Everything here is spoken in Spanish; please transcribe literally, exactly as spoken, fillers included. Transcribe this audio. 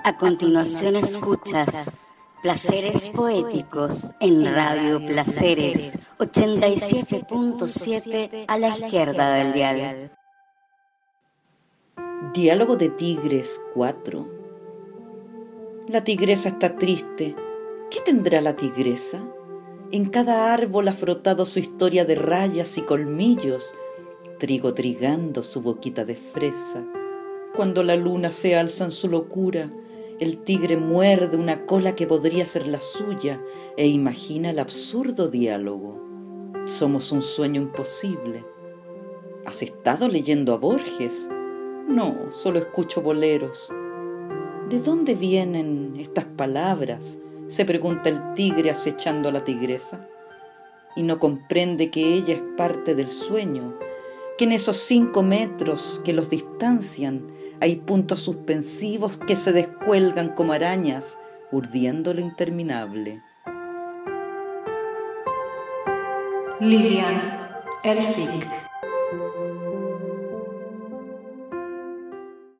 A continuación escuchas Placeres Poéticos en Radio Placeres, ochenta y siete punto siete a la izquierda del dial. Diálogo de Tigres cuatro. La tigresa está triste. ¿Qué tendrá la tigresa? En cada árbol ha frotado su historia de rayas y colmillos, trigo trigando su boquita de fresa. Cuando la luna se alza en su locura, el tigre muerde una cola que podría ser la suya e imagina el absurdo diálogo. Somos un sueño imposible. ¿Has estado leyendo a Borges? No, solo escucho boleros. ¿De dónde vienen estas palabras?, se pregunta el tigre acechando a la tigresa. Y no comprende que ella es parte del sueño, que en esos cinco metros que los distancian hay puntos suspensivos que se descuelgan como arañas, urdiendo lo interminable. Lilian Elphig.